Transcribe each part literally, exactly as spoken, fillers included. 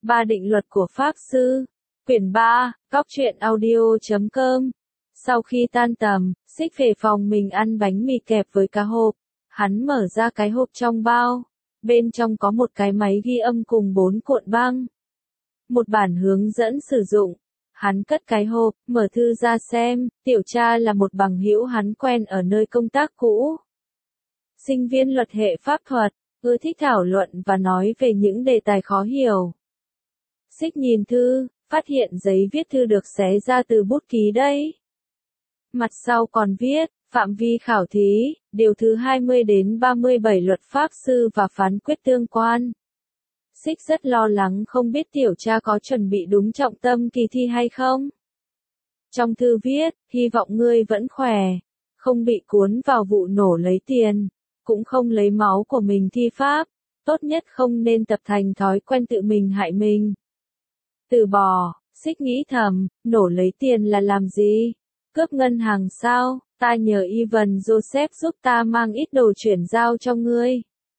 Ba định luật của Pháp Sư. Quyển ba, Góc truyện audio chấm com. Sau khi tan tầm, Xích về phòng mình ăn bánh mì kẹp với cá hộp. Hắn mở ra cái hộp trong bao. Bên trong có một cái máy ghi âm cùng bốn cuộn băng. Một bản hướng dẫn sử dụng. Hắn cất cái hộp, mở thư ra xem, Tiểu Cha là một bằng hữu hắn quen ở nơi công tác cũ. Sinh viên luật hệ pháp thuật, ưa thích thảo luận và nói về những đề tài khó hiểu. Xích nhìn thư, phát hiện giấy viết thư được xé ra từ bút ký đấy. Mặt sau còn viết, phạm vi khảo thí, điều thứ hai mươi đến ba mươi bảy luật pháp sư và phán quyết tương quan. Xích rất lo lắng không biết Tiểu Cha có chuẩn bị đúng trọng tâm kỳ thi hay không. Trong thư viết, hy vọng ngươi vẫn khỏe, không bị cuốn vào vụ nổ lấy tiền, cũng không lấy máu của mình thi pháp, tốt nhất không nên tập thành thói quen tự mình hại mình. Từ bỏ, Xích nghĩ thầm, nổ lấy tiền là làm gì? Cướp ngân hàng sao? Ta nhờ Ivan Joseph giúp ta mang ít đồ chuyển giao cho ngươi.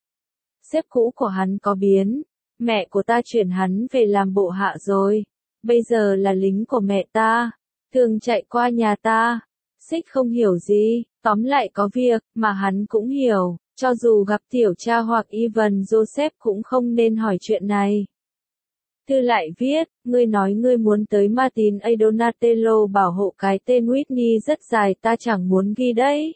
Sếp cũ của hắn có biến, mẹ của ta chuyển hắn về làm bộ hạ rồi, bây giờ là lính của mẹ ta, thường chạy qua nhà ta. Xích không hiểu gì, tóm lại có việc mà hắn cũng hiểu, cho dù gặp Tiểu Cha hoặc Ivan Joseph cũng không nên hỏi chuyện này. Thư lại viết, ngươi nói ngươi muốn tới Martin A. Donatello bảo hộ cái tên Whitney rất dài ta chẳng muốn ghi đấy.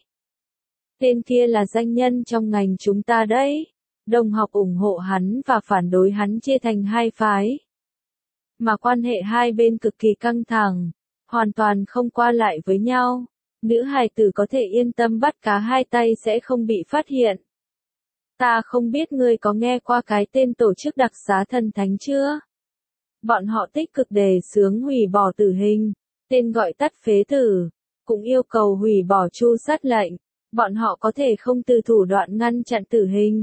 Tên kia là danh nhân trong ngành chúng ta đấy. Đồng học ủng hộ hắn và phản đối hắn chia thành hai phái. Mà quan hệ hai bên cực kỳ căng thẳng, hoàn toàn không qua lại với nhau. Nữ hài tử có thể yên tâm bắt cá hai tay sẽ không bị phát hiện. Ta không biết ngươi có nghe qua cái tên tổ chức đặc xá thần thánh chưa? Bọn họ tích cực đề xướng hủy bỏ tử hình, tên gọi tắt phế tử, cũng yêu cầu hủy bỏ tru sát lệnh. Bọn họ có thể không từ thủ đoạn ngăn chặn tử hình,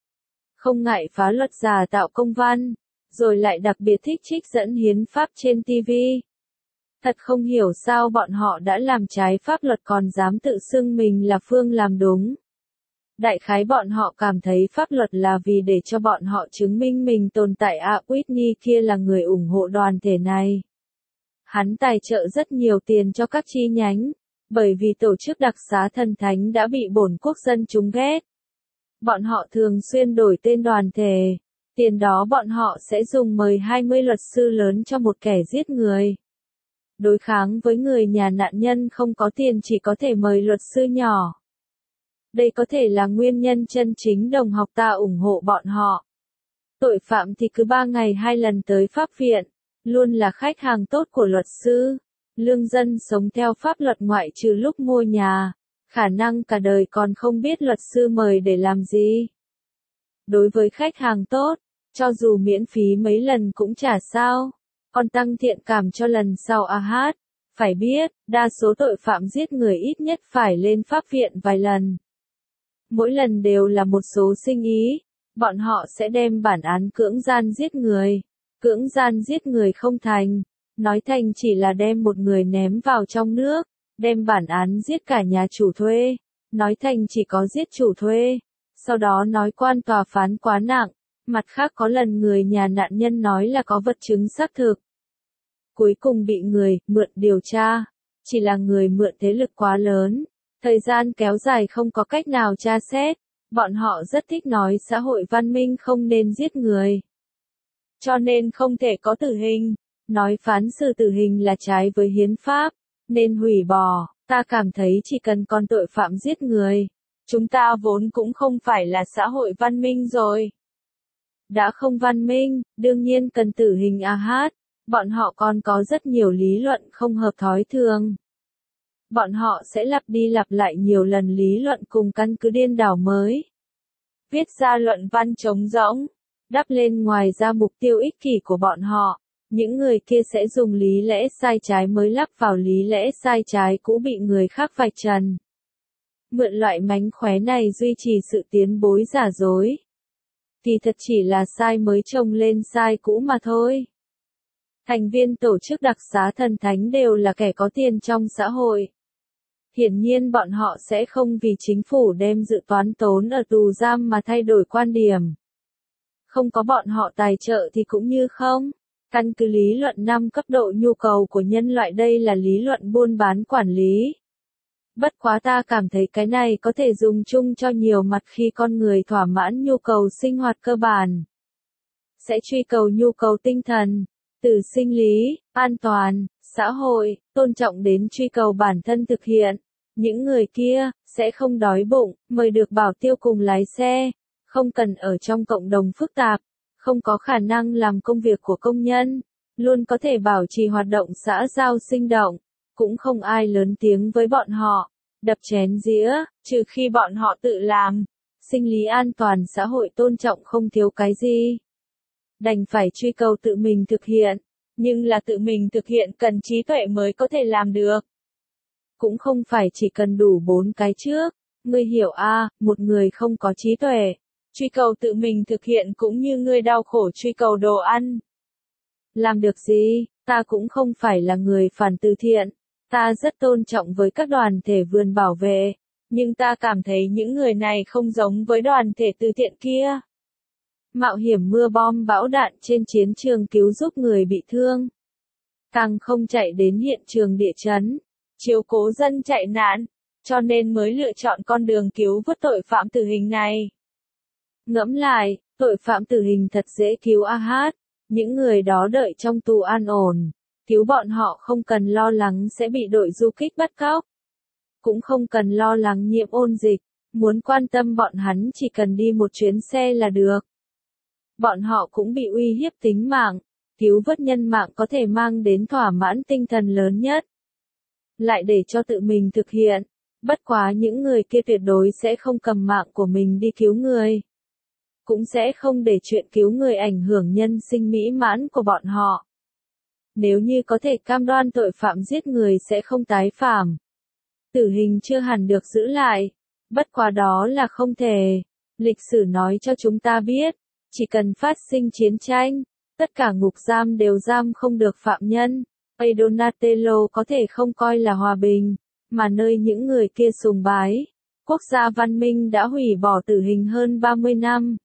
không ngại phá luật giả tạo công văn, rồi lại đặc biệt thích trích dẫn hiến pháp trên ti vi. Thật không hiểu sao bọn họ đã làm trái pháp luật còn dám tự xưng mình là phương làm đúng. Đại khái bọn họ cảm thấy pháp luật là vì để cho bọn họ chứng minh mình tồn tại à Whitney kia là người ủng hộ đoàn thể này. Hắn tài trợ rất nhiều tiền cho các chi nhánh, bởi vì tổ chức đặc xá thần thánh đã bị bổn quốc dân chúng ghét. Bọn họ thường xuyên đổi tên đoàn thể, tiền đó bọn họ sẽ dùng mời hai mươi luật sư lớn cho một kẻ giết người. Đối kháng với người nhà nạn nhân không có tiền chỉ có thể mời luật sư nhỏ. Đây có thể là nguyên nhân chân chính đồng học ta ủng hộ bọn họ. Tội phạm thì cứ ba ngày hai lần tới pháp viện, luôn là khách hàng tốt của luật sư. Lương dân sống theo pháp luật ngoại trừ lúc mua nhà, khả năng cả đời còn không biết luật sư mời để làm gì. Đối với khách hàng tốt, cho dù miễn phí mấy lần cũng chả sao, còn tăng thiện cảm cho lần sau à hát. Phải biết, đa số tội phạm giết người ít nhất phải lên pháp viện vài lần. Mỗi lần đều là một số sinh ý, bọn họ sẽ đem bản án cưỡng gian giết người. Cưỡng gian giết người không thành, nói thành chỉ là đem một người ném vào trong nước, đem bản án giết cả nhà chủ thuê, nói thành chỉ có giết chủ thuê, sau đó nói quan tòa phán quá nặng, mặt khác có lần người nhà nạn nhân nói là có vật chứng xác thực. Cuối cùng bị người mượn điều tra, chỉ là người mượn thế lực quá lớn, thời gian kéo dài không có cách nào tra xét, bọn họ rất thích nói xã hội văn minh không nên giết người. Cho nên không thể có tử hình, nói phán xử tử hình là trái với hiến pháp, nên hủy bỏ. Ta cảm thấy chỉ cần còn tội phạm giết người, chúng ta vốn cũng không phải là xã hội văn minh rồi. Đã không văn minh, đương nhiên cần tử hình à hát, bọn họ còn có rất nhiều lý luận không hợp thói thường. Bọn họ sẽ lặp đi lặp lại nhiều lần lý luận cùng căn cứ điên đảo mới. Viết ra luận văn trống rỗng, đắp lên ngoài ra mục tiêu ích kỷ của bọn họ. Những người kia sẽ dùng lý lẽ sai trái mới lắp vào lý lẽ sai trái cũ bị người khác vạch trần. Mượn loại mánh khóe này duy trì sự tiến bối giả dối. Kỳ thật chỉ là sai mới trồng lên sai cũ mà thôi. Thành viên tổ chức đặc xá thần thánh đều là kẻ có tiền trong xã hội. Hiển nhiên bọn họ sẽ không vì chính phủ đem dự toán tốn ở tù giam mà thay đổi quan điểm. Không có bọn họ tài trợ thì cũng như không. Căn cứ lý luận năm cấp độ nhu cầu của nhân loại, đây là lý luận buôn bán quản lý. Bất quá ta cảm thấy cái này có thể dùng chung cho nhiều mặt khi con người thỏa mãn nhu cầu sinh hoạt cơ bản. Sẽ truy cầu nhu cầu tinh thần, từ sinh lý, an toàn, xã hội, tôn trọng đến truy cầu bản thân thực hiện. Những người kia, sẽ không đói bụng, mời được bảo tiêu cùng lái xe, không cần ở trong cộng đồng phức tạp, không có khả năng làm công việc của công nhân, luôn có thể bảo trì hoạt động xã giao sinh động, cũng không ai lớn tiếng với bọn họ, đập chén dĩa, trừ khi bọn họ tự làm. Sinh lý an toàn xã hội tôn trọng không thiếu cái gì. Đành phải truy cầu tự mình thực hiện, nhưng là tự mình thực hiện cần trí tuệ mới có thể làm được. Cũng không phải chỉ cần đủ bốn cái trước, ngươi hiểu à, một người không có trí tuệ, truy cầu tự mình thực hiện cũng như ngươi đau khổ truy cầu đồ ăn. Làm được gì, ta cũng không phải là người phản từ thiện, ta rất tôn trọng với các đoàn thể vườn bảo vệ, nhưng ta cảm thấy những người này không giống với đoàn thể từ thiện kia. Mạo hiểm mưa bom bão đạn trên chiến trường cứu giúp người bị thương. Càng không chạy đến hiện trường địa chấn, chiếu cố dân chạy nạn, cho nên mới lựa chọn con đường cứu vớt tội phạm tử hình này. Ngẫm lại, tội phạm tử hình thật dễ cứu a hát, những người đó đợi trong tù an ổn, cứu bọn họ không cần lo lắng sẽ bị đội du kích bắt cóc, cũng không cần lo lắng nhiễm ôn dịch, muốn quan tâm bọn hắn chỉ cần đi một chuyến xe là được. Bọn họ cũng bị uy hiếp tính mạng, cứu vớt nhân mạng có thể mang đến thỏa mãn tinh thần lớn nhất. Lại để cho tự mình thực hiện, bất quá những người kia tuyệt đối sẽ không cầm mạng của mình đi cứu người. Cũng sẽ không để chuyện cứu người ảnh hưởng nhân sinh mỹ mãn của bọn họ. Nếu như có thể cam đoan tội phạm giết người sẽ không tái phạm, tử hình chưa hẳn được giữ lại, bất quá đó là không thể. Lịch sử nói cho chúng ta biết, chỉ cần phát sinh chiến tranh, tất cả ngục giam đều giam không được phạm nhân. A Donatello có thể không coi là hòa bình, mà nơi những người kia sùng bái. Quốc gia văn minh đã hủy bỏ tử hình hơn ba mươi năm.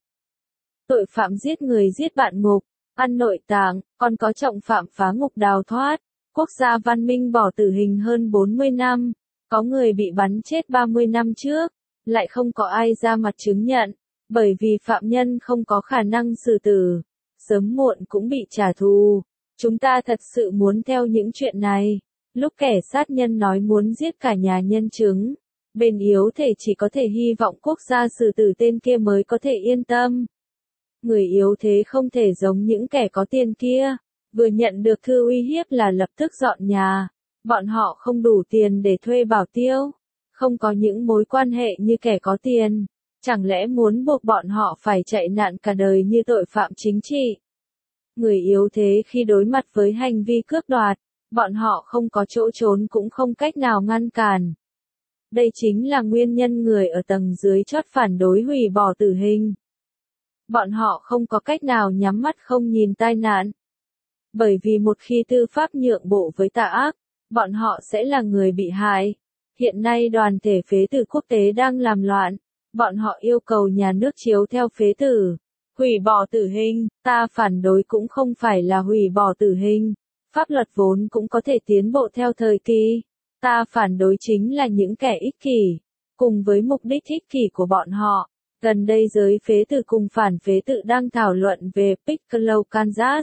Tội phạm giết người giết bạn ngục, ăn nội tạng, còn có trọng phạm phá ngục đào thoát. Quốc gia văn minh bỏ tử hình hơn bốn mươi năm, có người bị bắn chết ba mươi năm trước, lại không có ai ra mặt chứng nhận, bởi vì phạm nhân không có khả năng xử tử, sớm muộn cũng bị trả thù. Chúng ta thật sự muốn theo những chuyện này. Lúc kẻ sát nhân nói muốn giết cả nhà nhân chứng, bên yếu thể chỉ có thể hy vọng quốc gia xử tử tên kia mới có thể yên tâm. Người yếu thế không thể giống những kẻ có tiền kia, vừa nhận được thư uy hiếp là lập tức dọn nhà. Bọn họ không đủ tiền để thuê bảo tiêu, không có những mối quan hệ như kẻ có tiền. Chẳng lẽ muốn buộc bọn họ phải chạy nạn cả đời như tội phạm chính trị? Người yếu thế khi đối mặt với hành vi cướp đoạt, bọn họ không có chỗ trốn cũng không cách nào ngăn cản. Đây chính là nguyên nhân người ở tầng dưới chót phản đối hủy bỏ tử hình. Bọn họ không có cách nào nhắm mắt không nhìn tai nạn. Bởi vì một khi tư pháp nhượng bộ với tà ác, bọn họ sẽ là người bị hại. Hiện nay đoàn thể phế tử quốc tế đang làm loạn. Bọn họ yêu cầu nhà nước chiếu theo phế tử. Hủy bỏ tử hình, ta phản đối cũng không phải là hủy bỏ tử hình. Pháp luật vốn cũng có thể tiến bộ theo thời kỳ. Ta phản đối chính là những kẻ ích kỷ, cùng với mục đích ích kỷ của bọn họ. Gần đây giới phế tử cùng phản phế tử đang thảo luận về Piccolo Kansas.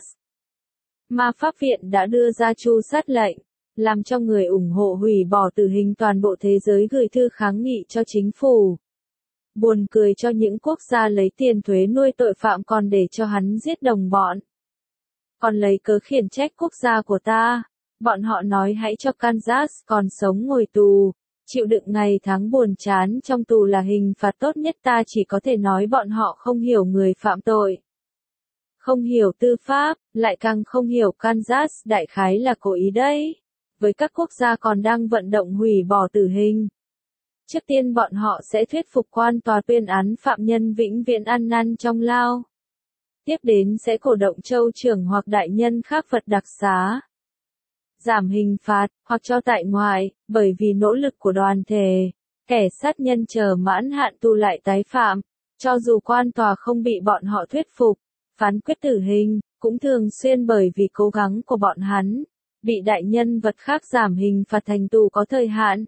Ma pháp viện đã đưa ra chu sát lệnh, làm cho người ủng hộ hủy bỏ tử hình toàn bộ thế giới gửi thư kháng nghị cho chính phủ. Buồn cười cho những quốc gia lấy tiền thuế nuôi tội phạm còn để cho hắn giết đồng bọn. Còn lấy cớ khiển trách quốc gia của ta. Bọn họ nói hãy cho Kansas còn sống ngồi tù, chịu đựng ngày tháng buồn chán trong tù là hình phạt tốt nhất. Ta chỉ có thể nói bọn họ không hiểu người phạm tội. Không hiểu tư pháp, lại càng không hiểu Kansas đại khái là cố ý đấy. Với các quốc gia còn đang vận động hủy bỏ tử hình. Trước tiên bọn họ sẽ thuyết phục quan tòa tuyên án phạm nhân vĩnh viễn ăn năn trong lao. Tiếp đến sẽ cổ động châu trưởng hoặc đại nhân khác Phật đặc xá. Giảm hình phạt, hoặc cho tại ngoại, bởi vì nỗ lực của đoàn thể, kẻ sát nhân chờ mãn hạn tù lại tái phạm, cho dù quan tòa không bị bọn họ thuyết phục, phán quyết tử hình, cũng thường xuyên bởi vì cố gắng của bọn hắn, bị đại nhân vật khác giảm hình phạt thành tù có thời hạn.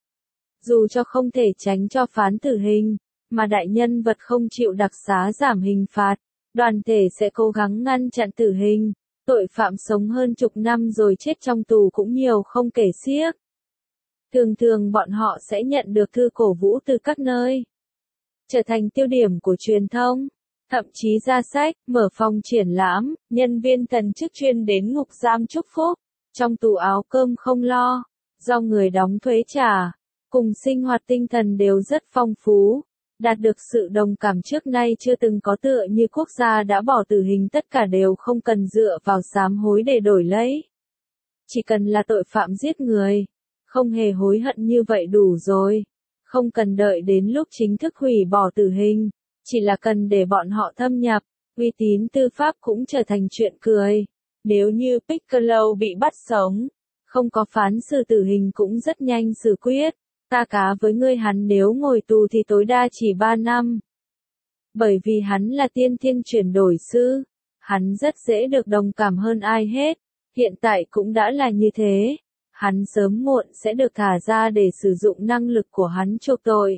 Dù cho không thể tránh cho phán tử hình, mà đại nhân vật không chịu đặc xá giảm hình phạt, đoàn thể sẽ cố gắng ngăn chặn tử hình. Tội phạm sống hơn chục năm rồi chết trong tù cũng nhiều không kể xiết. Thường thường bọn họ sẽ nhận được thư cổ vũ từ các nơi, trở thành tiêu điểm của truyền thông, thậm chí ra sách, mở phòng triển lãm, nhân viên thần chức chuyên đến ngục giam chúc phúc, trong tù áo cơm không lo, do người đóng thuế trả, cùng sinh hoạt tinh thần đều rất phong phú, đạt được sự đồng cảm trước nay chưa từng có tựa như quốc gia đã bỏ tử hình tất cả đều không cần dựa vào sám hối để đổi lấy. Chỉ cần là tội phạm giết người, không hề hối hận như vậy đủ rồi. Không cần đợi đến lúc chính thức hủy bỏ tử hình, chỉ là cần để bọn họ thâm nhập, uy tín tư pháp cũng trở thành chuyện cười. Nếu như Piccolo bị bắt sống, không có phán xử tử hình cũng rất nhanh xử quyết. Ta cá với ngươi, hắn nếu ngồi tù thì tối đa chỉ ba năm. Bởi vì hắn là tiên thiên chuyển đổi sư, hắn rất dễ được đồng cảm hơn ai hết, hiện tại cũng đã là như thế. Hắn sớm muộn sẽ được thả ra để sử dụng năng lực của hắn chuộc tội.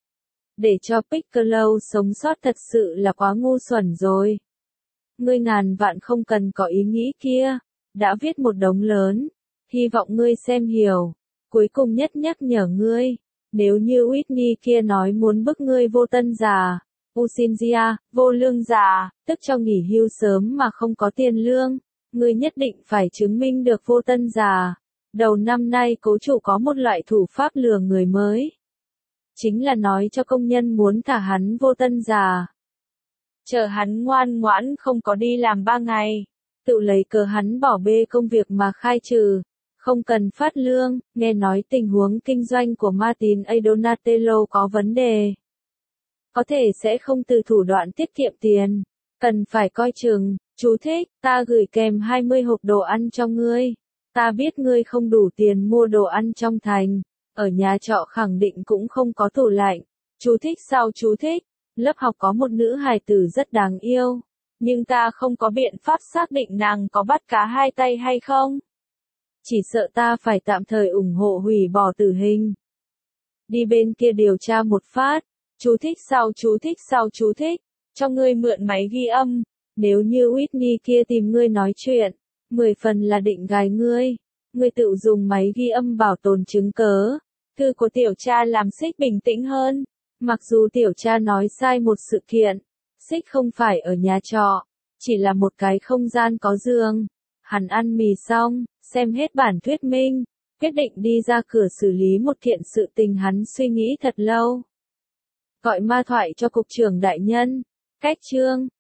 Để cho Piccolo sống sót thật sự là quá ngu xuẩn rồi. Ngươi ngàn vạn không cần có ý nghĩ kia, đã viết một đống lớn, hy vọng ngươi xem hiểu. Cuối cùng nhất nhắc nhở ngươi, nếu như Whitney kia nói muốn bức ngươi vô tân già, Usingia, vô lương già, tức cho nghỉ hưu sớm mà không có tiền lương, ngươi nhất định phải chứng minh được vô tân già. Đầu năm nay cố chủ có một loại thủ pháp lừa người mới. Chính là nói cho công nhân muốn thả hắn vô tân già. Chờ hắn ngoan ngoãn không có đi làm ba ngày. Tự lấy cớ hắn bỏ bê công việc mà khai trừ. Không cần phát lương, nghe nói tình huống kinh doanh của Martin A. Donatello có vấn đề. Có thể sẽ không từ thủ đoạn tiết kiệm tiền. Cần phải coi chừng, chú thích, ta gửi kèm hai mươi hộp đồ ăn cho ngươi. Ta biết ngươi không đủ tiền mua đồ ăn trong thành, ở nhà trọ khẳng định cũng không có tủ lạnh. Chú thích sau chú thích, lớp học có một nữ hài tử rất đáng yêu, nhưng ta không có biện pháp xác định nàng có bắt cá hai tay hay không. Chỉ sợ ta phải tạm thời ủng hộ hủy bỏ tử hình. Đi bên kia điều tra một phát, chú thích sau chú thích sau chú thích, cho ngươi mượn máy ghi âm, nếu như Whitney kia tìm ngươi nói chuyện. Mười phần là định gài ngươi, ngươi tự dùng máy ghi âm bảo tồn chứng cớ. Thư của tiểu cha làm Xích bình tĩnh hơn, mặc dù tiểu cha nói sai một sự kiện, Xích không phải ở nhà trọ, chỉ là một cái không gian có giường. Hắn ăn mì xong, xem hết bản thuyết minh, quyết định đi ra cửa xử lý một kiện sự tình hắn suy nghĩ thật lâu. Gọi ma thoại cho cục trưởng đại nhân, cách chương.